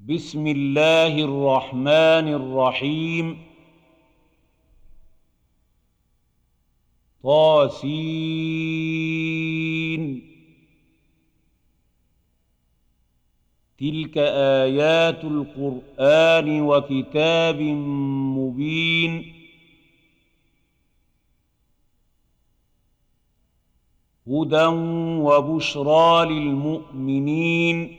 بسم الله الرحمن الرحيم. طاسين. تلك آيات القرآن وكتاب مبين. هدى وبشرى للمؤمنين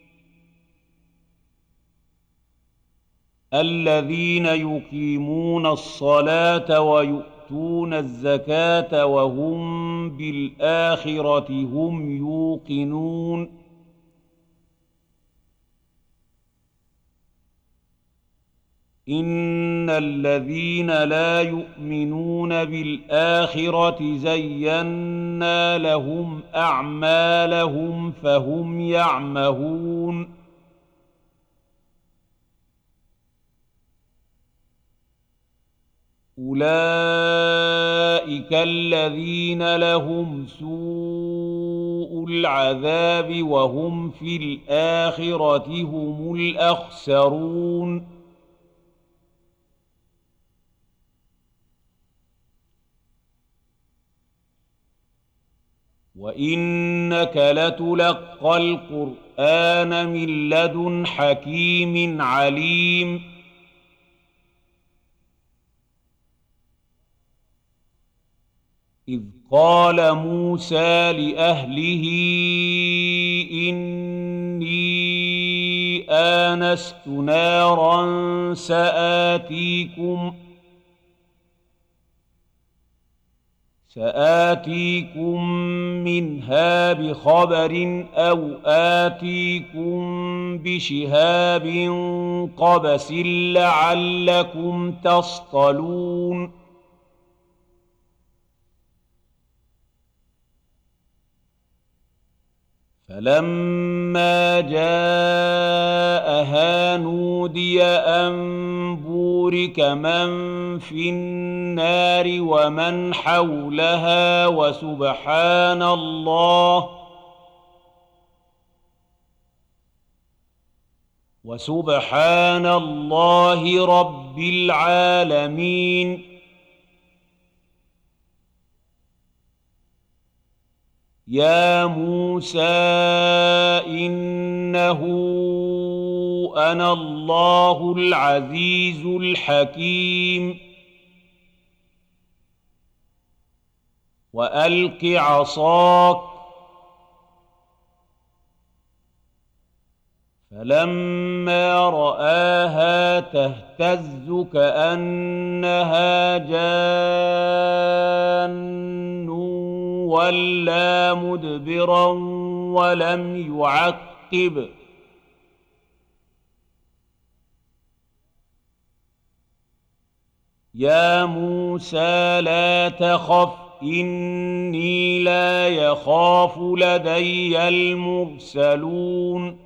الذين يقيمون الصلاة ويؤتون الزكاة وهم بالآخرة هم يوقنون. إن الذين لا يؤمنون بالآخرة زينا لهم أعمالهم فهم يعمهون. أولئك الذين لهم سوء العذاب وهم في الآخرة هم الأخسرون. وإنك لتلقى القرآن من لدن حكيم عليم. إذ قال موسى لأهله إني آنست نارا سآتيكم منها بخبر أو آتيكم بشهاب قبس لعلكم تصطلون. فلما جاءها نودي أن بورك من في النار ومن حولها وسبحان الله رب العالمين. يا موسى إنه أنا الله العزيز الحكيم. وألق عصاك فلما رآها تهتز كأنها جان ولا مدبرا ولم يعقب. يا موسى لا تخف إني لا يخاف لدي المرسلون.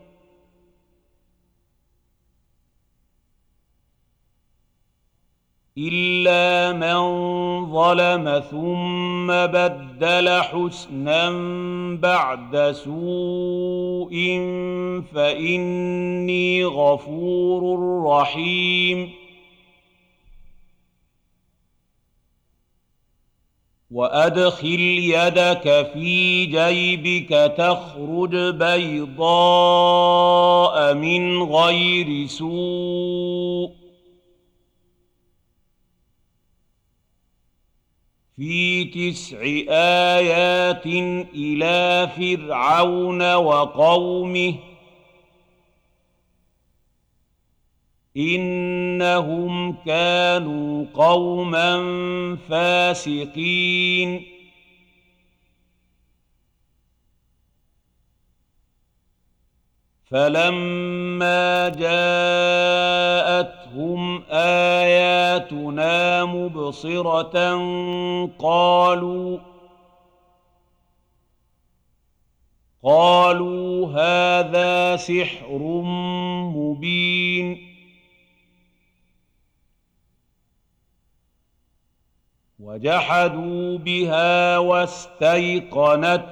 إلا من ظلم ثم بدل حسنا بعد سوء فإني غفور رحيم. وأدخل يدك في جيبك تخرج بيضاء من غير سوء في 9 آيات إلى فرعون وقومه إنهم كانوا قوما فاسقين. فلما جاءتهم آياتنا مبصرة قالوا هذا سحر مبين. وجحدوا بها واستيقنتها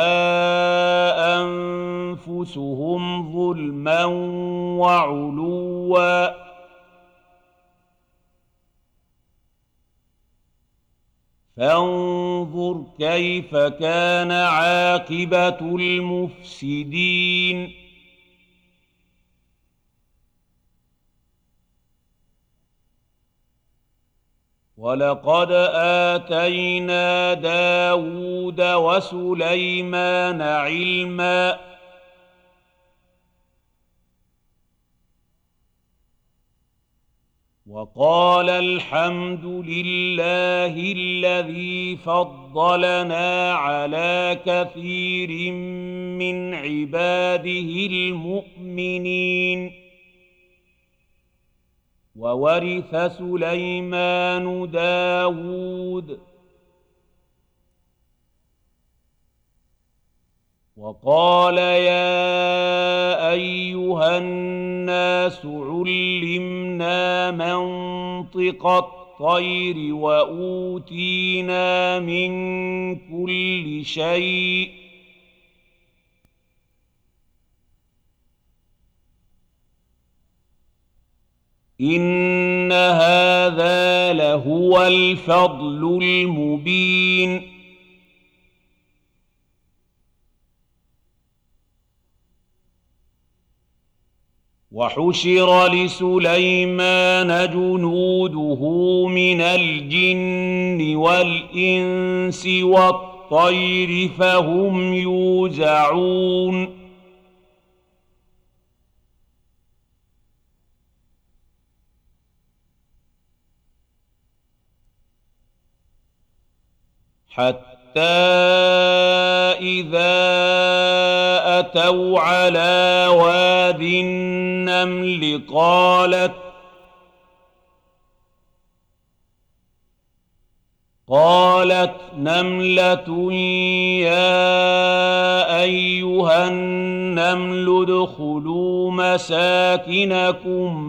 أنفسهم ظلما وعلوا فانظر كيف كان عاقبة المفسدين ولقد آتينا داود وسليمان علما وقال الحمد لله الذي فضلنا على كثير من عباده المؤمنين وورث سليمان داود وقال يا أيها الناس علمنا منطق الطير وأوتينا من كل شيء إن هذا لهو الفضل المبين وحشر لسليمان جنوده من الجن والإنس والطير فهم يوزعون حتى إذا أتوا على واد النمل قالت نملة يا أيها النمل ادخلوا مساكنكم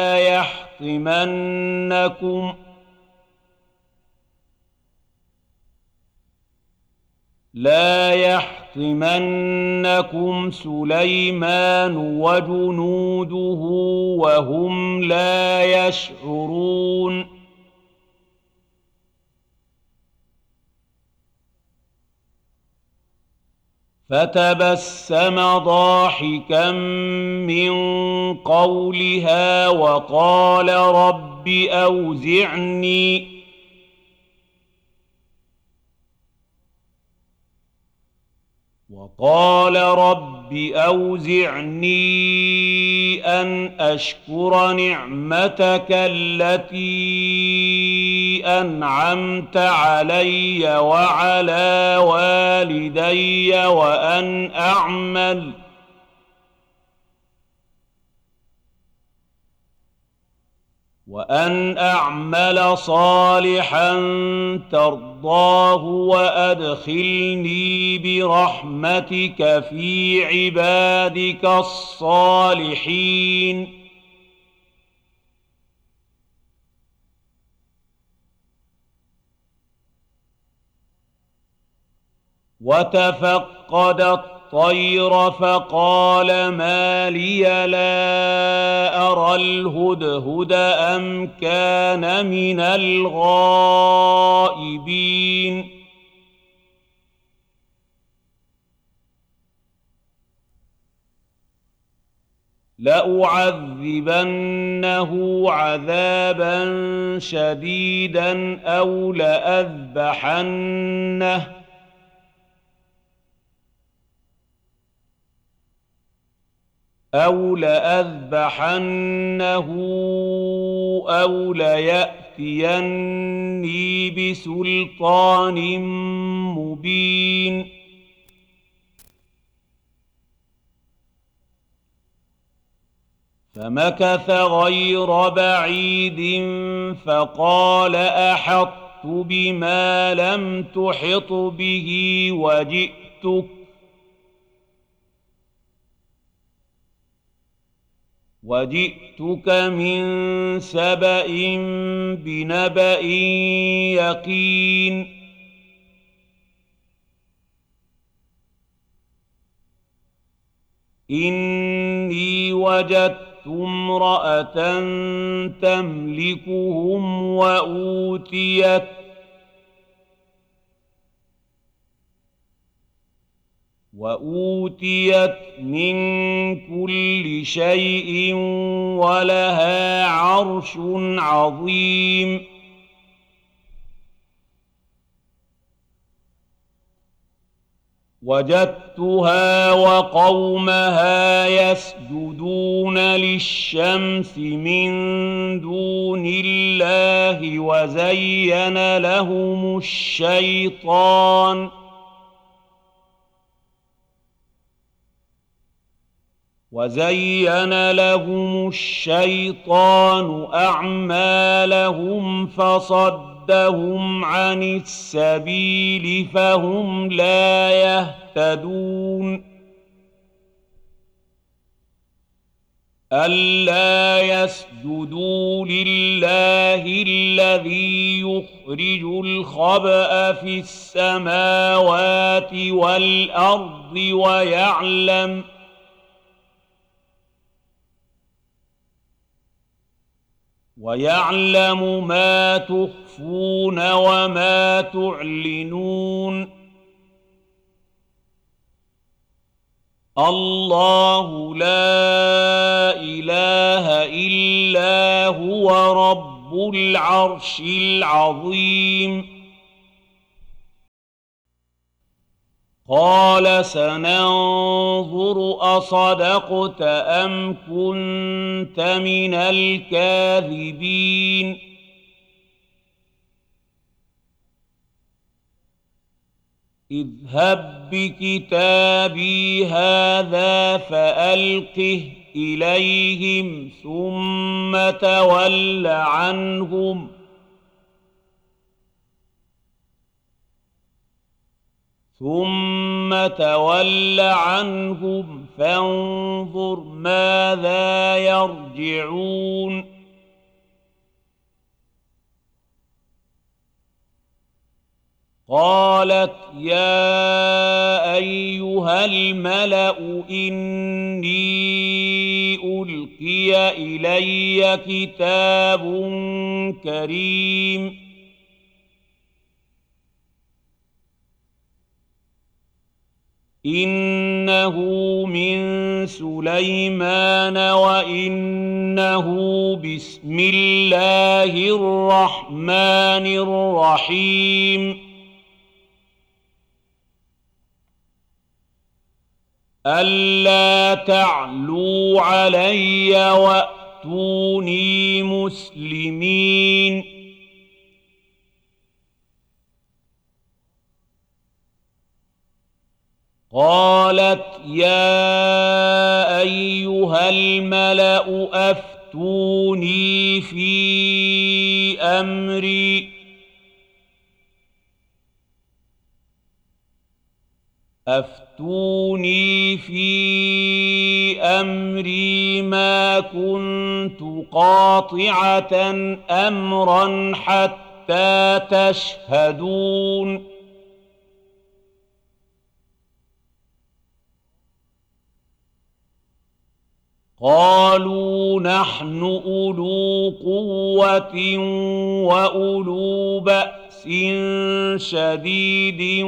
لا يحطمنكم سليمان وجنوده وهم لا يشعرون فتبسم ضاحكا من قولها وقال رب أوزعني أن أشكر نعمتك التي أنعمت علي وعلى والدي وأن أعمل صالحا ترضاه وأدخلني برحمتك في عبادك الصالحين وتفقد الطير فقال ما لي لا أرى الهدهد أم كان من الغائبين لأعذبنه عذابا شديدا أو لأذبحنه أو ليأتيني بسلطان مبين فمكث غير بعيد فقال أحطت بما لم تحط به وجئتك من سبأ بنبأ يقين إني وجدت امرأة تملكهم وأوتيت من كل شيء ولها عرش عظيم وجدتها وقومها يسجدون للشمس من دون الله وزين لهم الشيطان أعمالهم فصدهم عن السبيل فهم لا يهتدون ألا يسجدوا لله الذي يخرج الخبأ في السماوات والأرض ويعلم ما تخفون وما تعلنون الله لا إله إلا هو رب العرش العظيم قال سننظر أصدقت أم كنت من الكاذبين اذهب بكتابي هذا فألقه إليهم ثم تول عنهم فانظر ماذا يرجعون قالت يا أيها الملأ إني ألقي إلي كتاب كريم إنه من سليمان وإنه بسم الله الرحمن الرحيم ألا تعلوا علي وأتوني مسلمين قالت يا أيها الملأ أفتوني في أمري ما كنت قاطعة أمرا حتى تشهدون قالوا نحن أولو قوة وأولو بأس شديد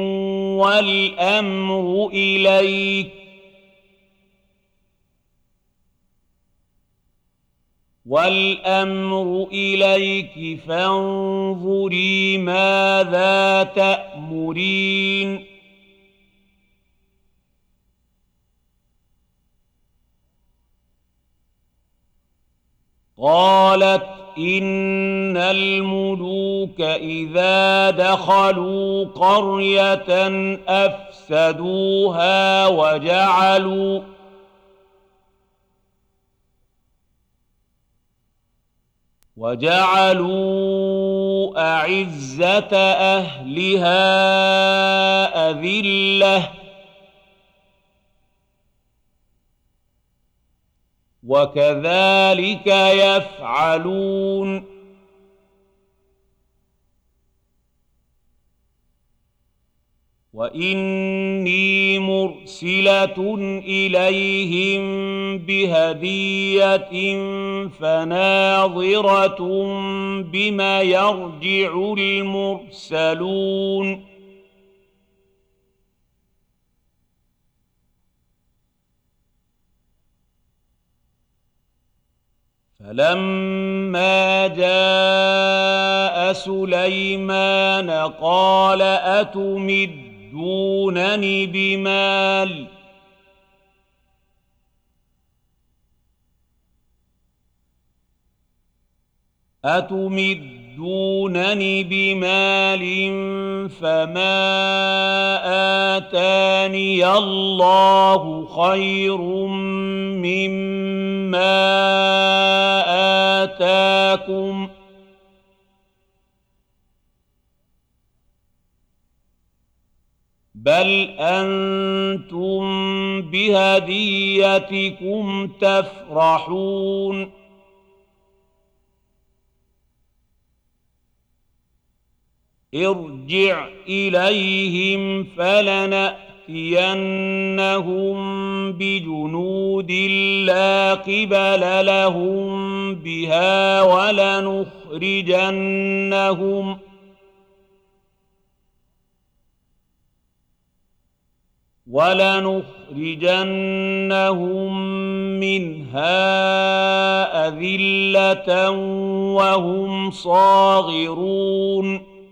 والأمر إليك فانظري ماذا تأمرين قالت إن الملوك إذا دخلوا قرية أفسدوها وجعلوا أعزة أهلها أذلة وكذلك يفعلون وإني مرسلة إليهم بهدية فناظرة بما يرجع المرسلون فلما جاء سليمان قال أتمدونني بمال فما آتاني الله خير مما آتاكم بل أنتم بهديتكم تفرحون ارجع إليهم فلنأتينهم بجنود لا قبل لهم بها ولنخرجنهم منها أذلة وهم صاغرون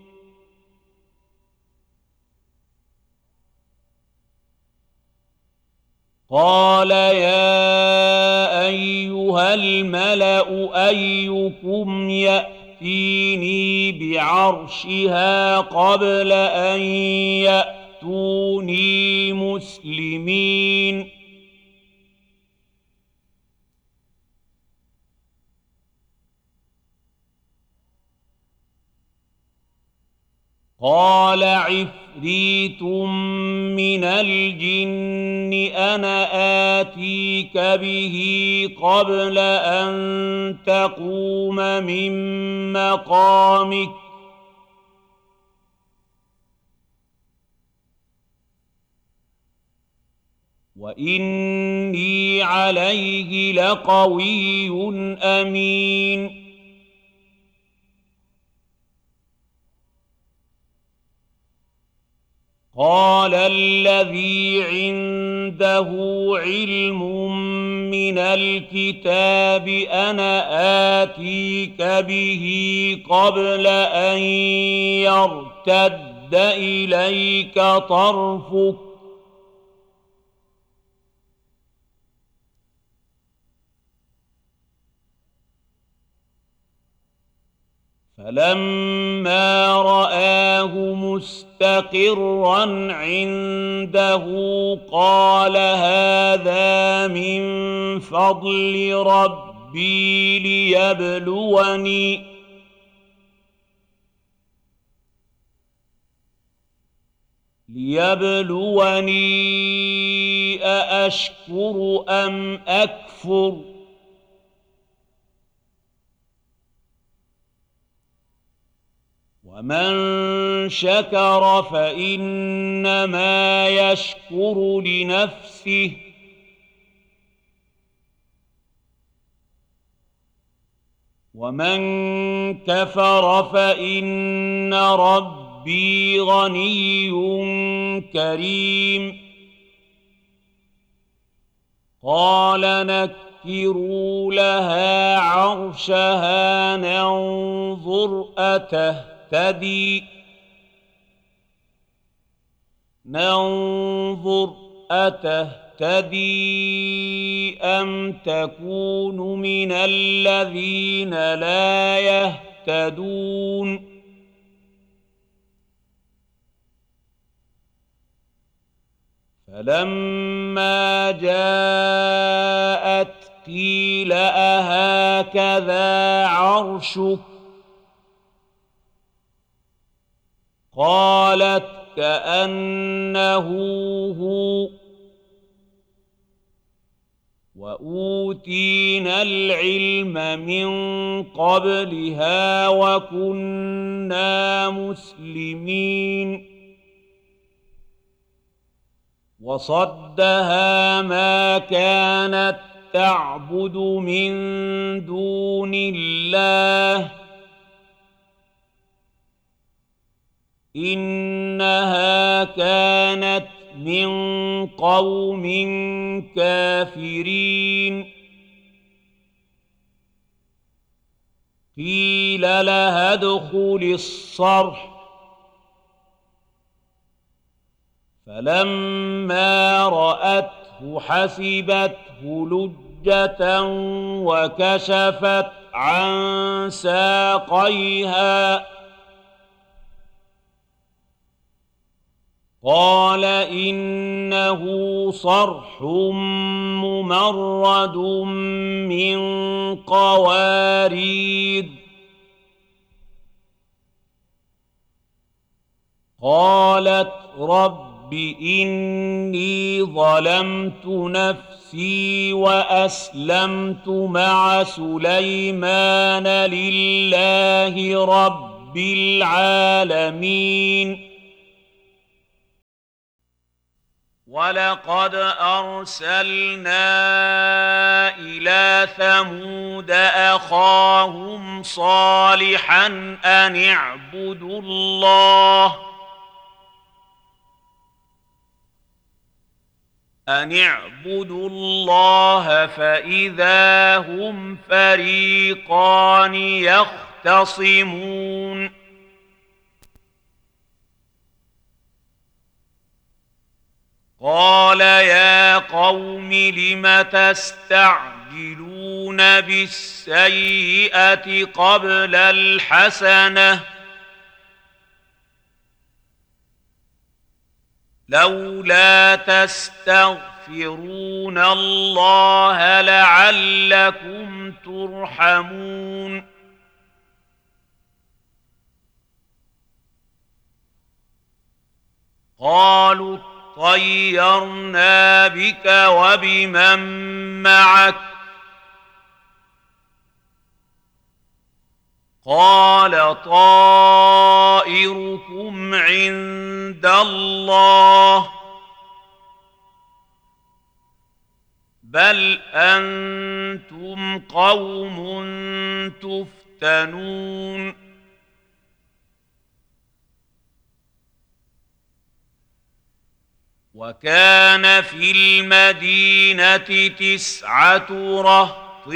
قال يا أيها الملأ أيكم يأتيني بعرشها قبل أن يأتوني مسلمين قال عفريت من الجن أنا آتيك به قبل أن تقوم من مقامك وإني عليه لقوي أمين قال الذي عنده علم من الكتاب أنا آتيك به قبل أن يرتد إليك طرفك فلما رآه مستقرا عنده قال هذا من فضل ربي ليبلوني أأشكر أم أكفر ومن شكر فإنما يشكر لنفسه ومن كفر فإن ربي غني كريم قال نكروا لها عرشها ننظر أتهتدي أم تكون من الذين لا يهتدون فلما جاءت قيل أهكذا عرشك قالت كأنه هو وأوتينا العلم من قبلها وكنا مسلمين وصدها ما كانت تعبد من دون الله إنها كانت من قوم كافرين قيل لها ادخل الصرح فلما رأته حسبته لجة وكشفت عن ساقيها قال إنه صرح ممرد من قوارير قالت رب إني ظلمت نفسي وأسلمت مع سليمان لله رب العالمين ولقد أرسلنا إلى ثمود أخاهم صالحا أن اعبدوا الله فإذا هم فريقان يختصمون قال يا قوم لم تستعجلون بالسيئة قبل الحسنة لولا تستغفرون الله لعلكم ترحمون قالوا طيرنا بك وبمن معك قال طائركم عند الله بل أنتم قوم تفتنون وكان في المدينة 9 رهط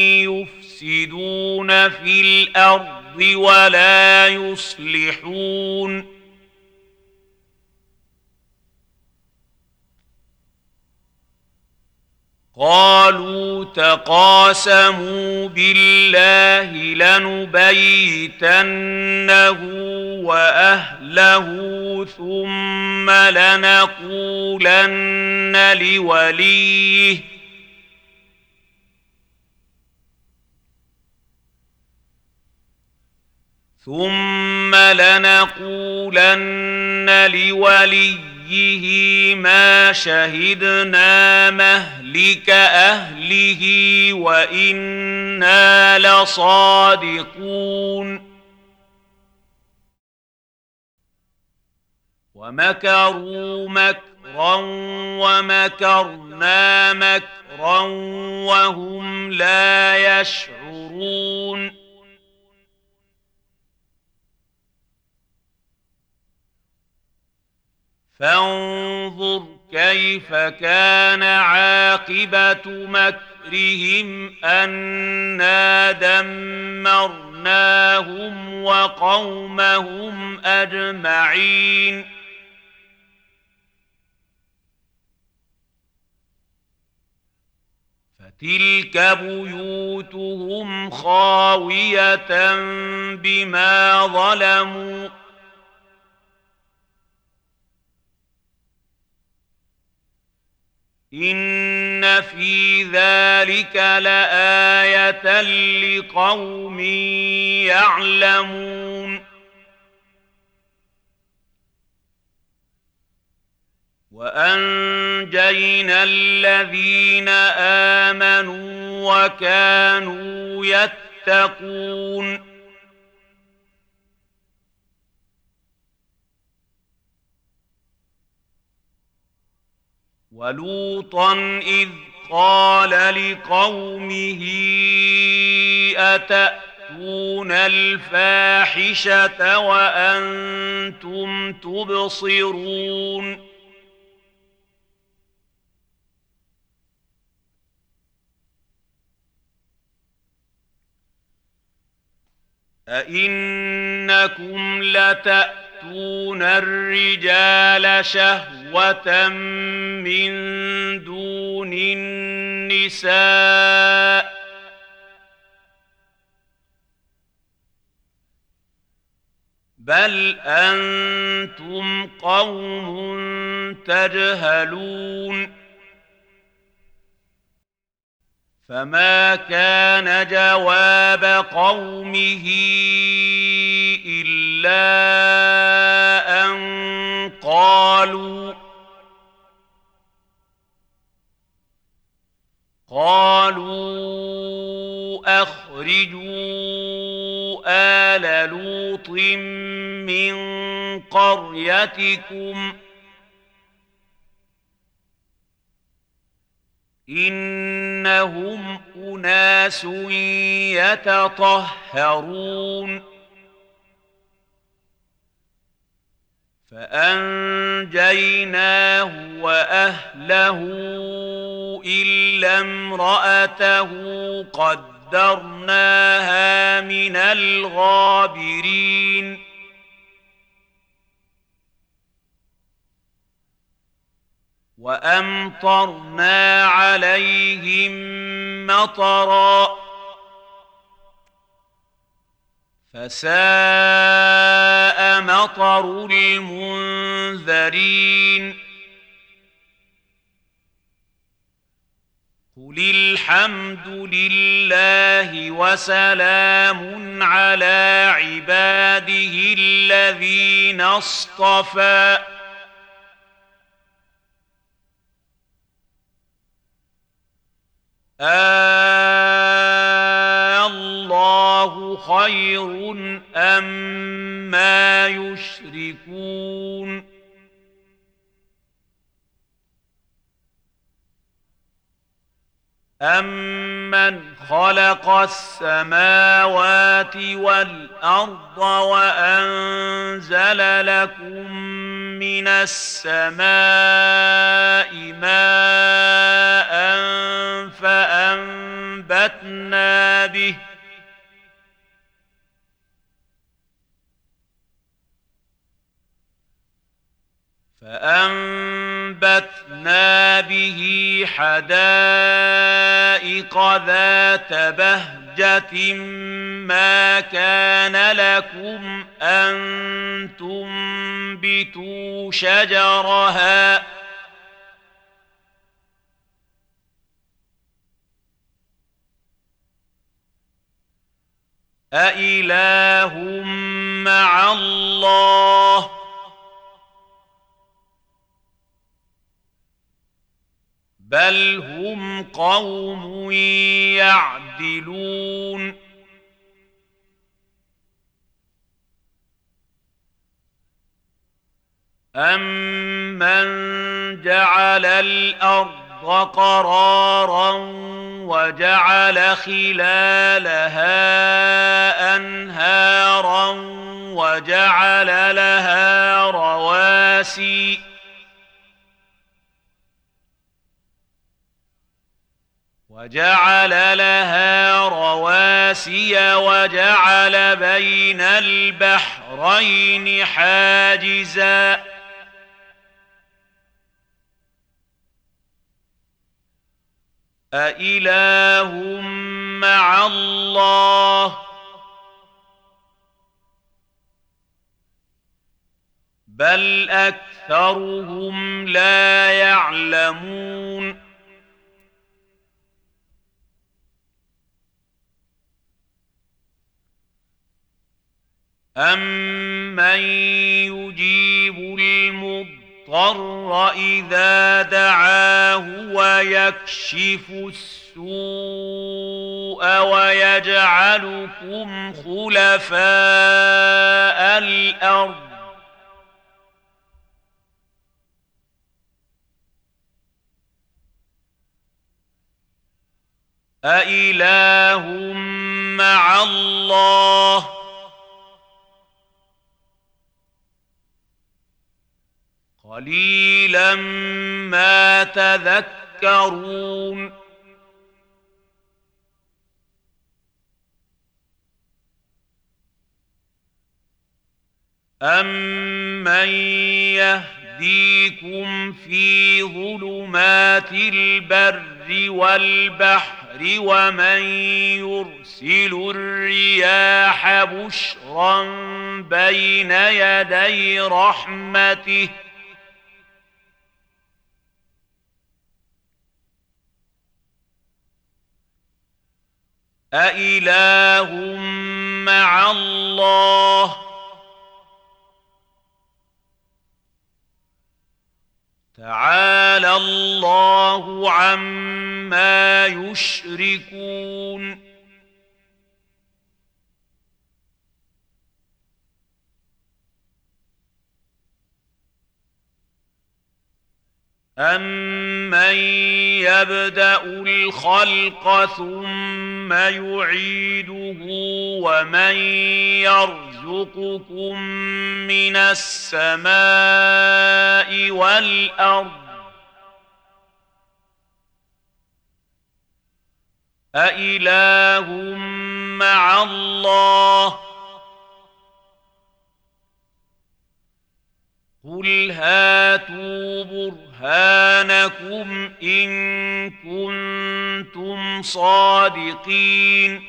يفسدون في الأرض ولا يصلحون قالوا تقاسموا بالله لنبيتنه وأهله ثم لنقولن لوليه ما شهدنا مهلك أهله وإنا لصادقون ومكروا مكرا ومكرنا مكرا وهم لا يشعرون فانظر كيف كان عاقبة مكرهم أنا دمرناهم وقومهم أجمعين فتلك بيوتهم خاوية بما ظلموا إن في ذلك لآية لقوم يعلمون وأنجينا الذين آمنوا وكانوا يتقون ولوطا إذ قال لقومه أتأتون الفاحشة وأنتم تبصرون أئنكم لتأتون الرجال شهوة من دون النساء بل أنتم قوم تجهلون فما كان جواب قومه إلا أن قالوا أخرجوا آل لوط من قريتكم إنهم أناس يتطهرون فأنجيناه وأهله إلا امرأته قدرناها من الغابرين وأمطرنا عليهم مطرا فساء مطر المنذرين قل الحمد لله وسلام على عباده الذين اصطفى الله خير أما يشركون أمن خلق السماوات والأرض وأنزل لكم من السماء ماء فأنبتنا به حدائق ذات بهجة ما كان لكم أن تنبتوا شجرها أإله مع الله بل هم قوم يعدلون أمن جعل الأرض قرارا وجعل خلالها أنهارا وجعل لها رواسي وجعل بين البحرين حاجزا أإله مع الله بل أكثرهم لا يعلمون أَمَّن يُجِيبُ المضطر المضطر إذا دعاه ويكشف السوء ويجعلكم خلفاء الأرض أإله مع الله قليلا ما تذكرون أمن يهديكم في ظلمات البر والبحر ومن يرسل الرياح بشرا بين يدي رحمته أإله مع الله تعالى الله عما يشركون أمن يبدأ الخلق ثم يعيده ومن يرزقكم من السماء والأرض أإله مع الله قل هاتوا برهانكم إن كنتم صادقين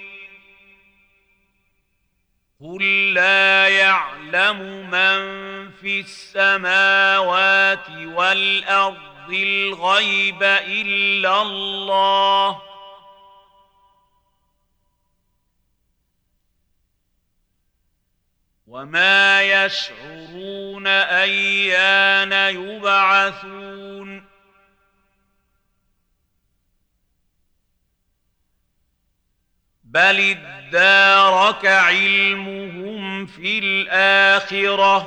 قل لا يعلم من في السماوات والأرض الغيب إلا الله وما يشعرون أيان يبعثون بل ادارك علمهم في الآخرة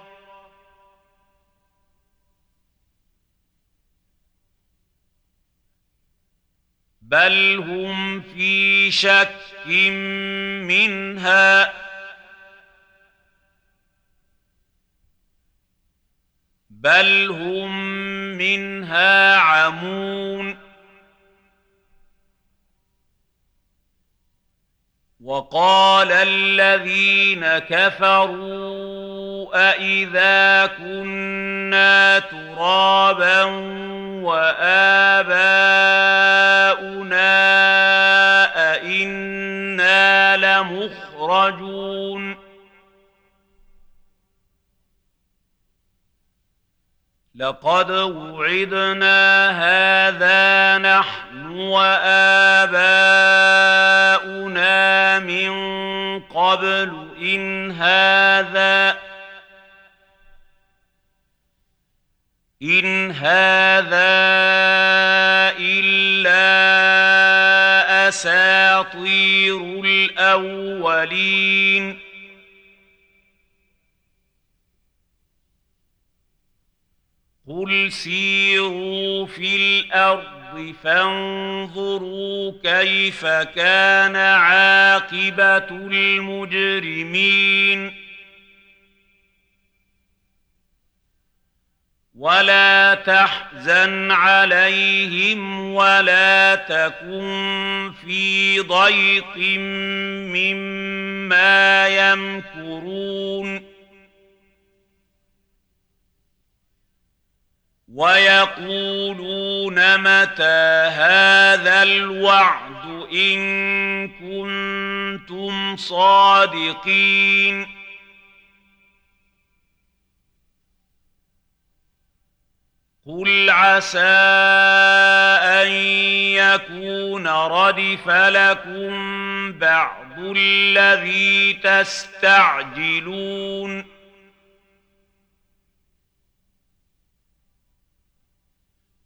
بل هم في شك منها بل هم منها عمون وقال الذين كفروا أإذا كنا ترابا وآباؤنا أإنا لمخرجون لقد وعدنا هذا نحن وآباؤنا من قبل إن هذا إلا أساطير الأولين قل سيروا في الأرض فانظروا كيف كان عاقبة المجرمين ولا تحزن عليهم ولا تكن في ضيق مما يمكرون ويقولون متى هذا الوعد إن كنتم صادقين قل عسى أن يكون ردف لكم بعض الذي تستعجلون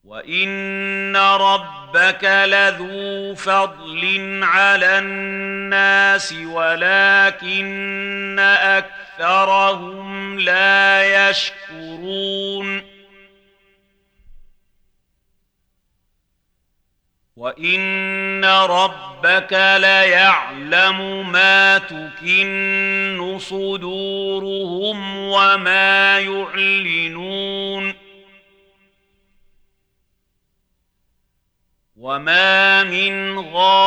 وإن ربك لذو فضل على الناس ولكن أكثرهم لا يشكرون وإن ربك ليعلم ما تكن صدورهم وما يعلنون وما من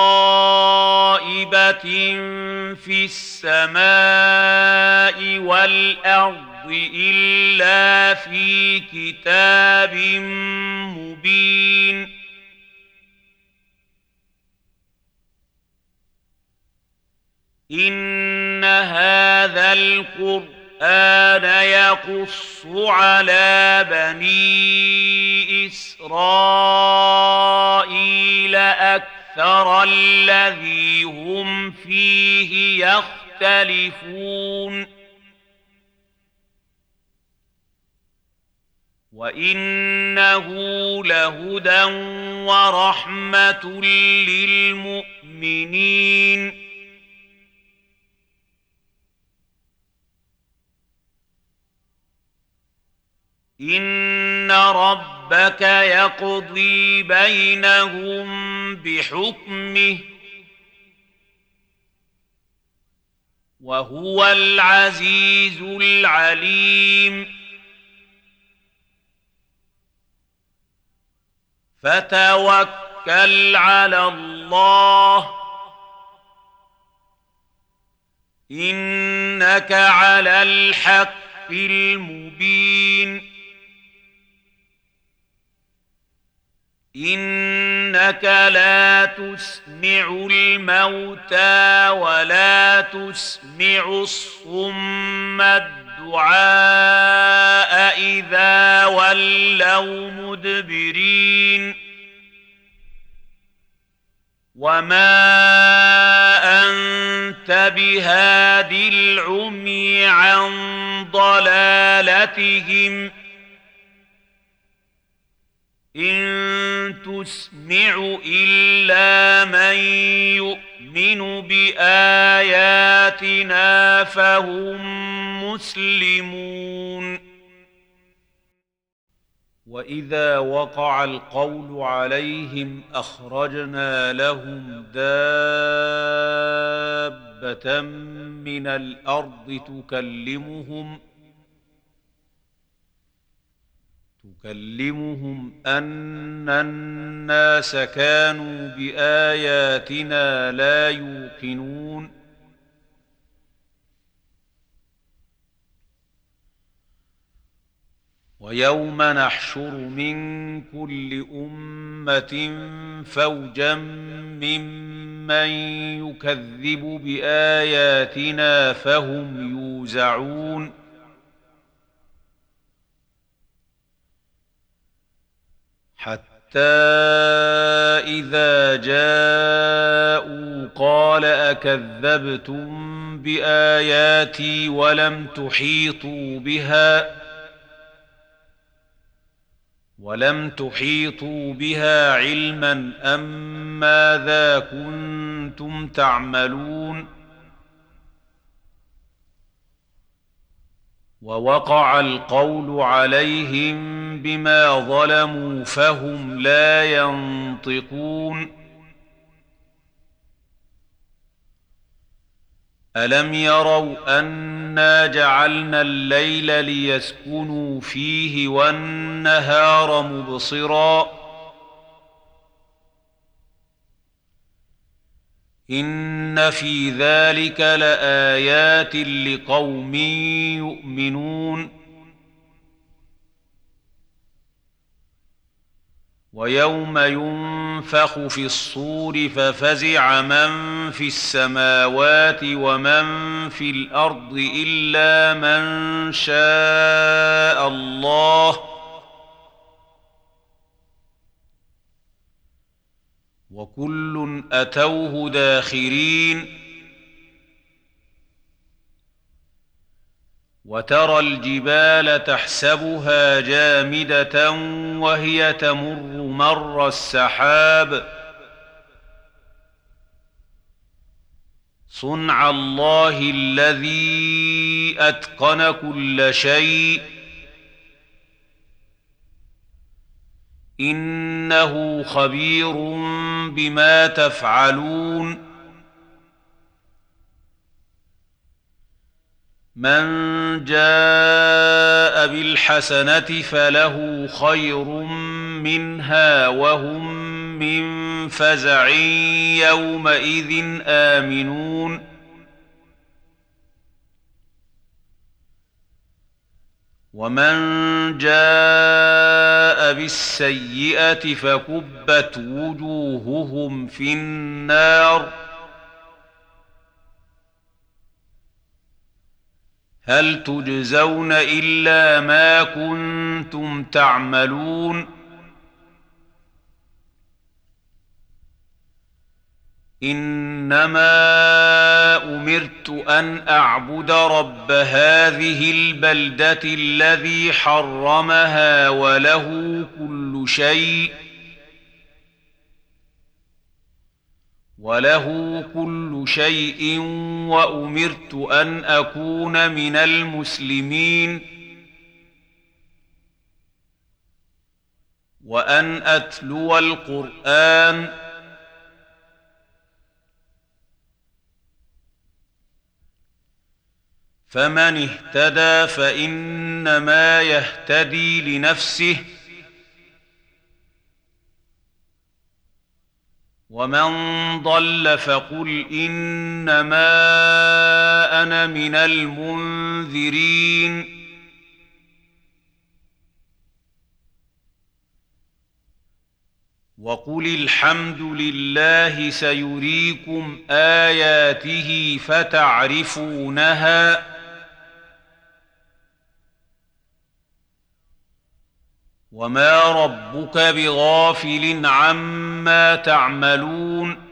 غائبة في السماء والأرض إلا في كتاب مبين إن هذا القرآن يقص على بني إسرائيل أكثر الذي هم فيه يختلفون وإنه لهدى ورحمة للمؤمنين إن ربك يقضي بينهم بحكمه وهو العزيز العليم فتوكل على الله إنك على الحق المبين إنك لا تسمع الموتى ولا تسمع الصم الدعاء إذا ولوا مدبرين وما أنت بهاد العمي عن ضلالتهم إن تسمع إلا من يؤمن بآياتنا فهم مسلمون وإذا وقع القول عليهم أخرجنا لهم دابة من الأرض تكلمهم أن الناس كانوا بآياتنا لا يوقنون ويوم نحشر من كل أمة فوجا ممن يكذب بآياتنا فهم يوزعون حتى إذا جاءوا قال أكذبتم بآياتي ولم تحيطوا بها علما أم ماذا كنتم تعملون ووقع القول عليهم بما ظلموا فهم لا ينطقون ألم يروا أنا جعلنا الليل ليسكنوا فيه والنهار مبصرا إن في ذلك لآيات لقوم يؤمنون ويوم ينفخ في الصور ففزع من في السماوات ومن في الأرض إلا من شاء الله وكل أتوه داخرين وترى الجبال تحسبها جامدة وهي تمر مر السحاب صنع الله الذي أتقن كل شيء إنه خبير بما تفعلون من جاء بالحسنة فله خير منها وهم من فزع يومئذ آمنون ومن جاء بالسيئة فكبت وجوههم في النار هل تجزون إلا ما كنتم تعملون إنما أمرت أن أعبد رب هذه البلدة الذي حرمها وله كل شيء وأمرت أن أكون من المسلمين وأن أتلو القرآن فمن اهتدى فإنما يهتدي لنفسه ومن ضل فقل إنما أنا من المنذرين وقل الحمد لله سيريكم آياته فتعرفونها وما ربك بغافل عما تعملون